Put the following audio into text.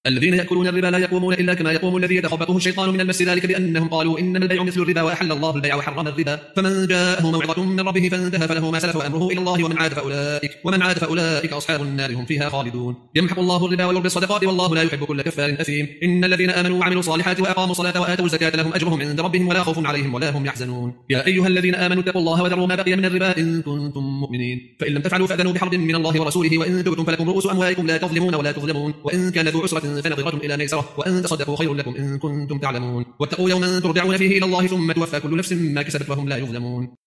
الذين يأكلون الربا لا يقومون إلا كما يقوم الذي يتخبطه الشيطان من المس، ذلك بأنهم قالوا إنما البيع مثل الربا وأحل الله البيع وحرم الربا. فمن جاءه موعظة من ربه فانتهى فله ما سلف وأمره إلى الله، ومن عاد فأولئك أصحاب النار هم فيها خالدون. يمحق الله الربا ويربي الصدقات والله لا يحب كل كفار أثيم. إن الذين آمنوا وعملوا الصالحات وأقاموا الصلاة وآتوا الزكاة لهم أجرهم عند ربهم ولا خوف عليهم ولا هم يحزنون. يا أيها الذين آمنوا اتقوا الله وذروا ما بقي من الربا إن كنتم مؤمنين، فإن لم تفعلوا فأذنوا بحرب من الله ورسوله، وإن تبتم فلكم رؤوس أموالكم لا تظلمون ولا تظلمون، وإن كان ذو عسرة فنظرة إلى ميسرة، وأن تصدقوا خير لكم إن كنتم تعلمون. واتقوا يوما ترجعون فيه إلى الله ثم توفى كل نفس ما كسبت وهم لا يظلمون.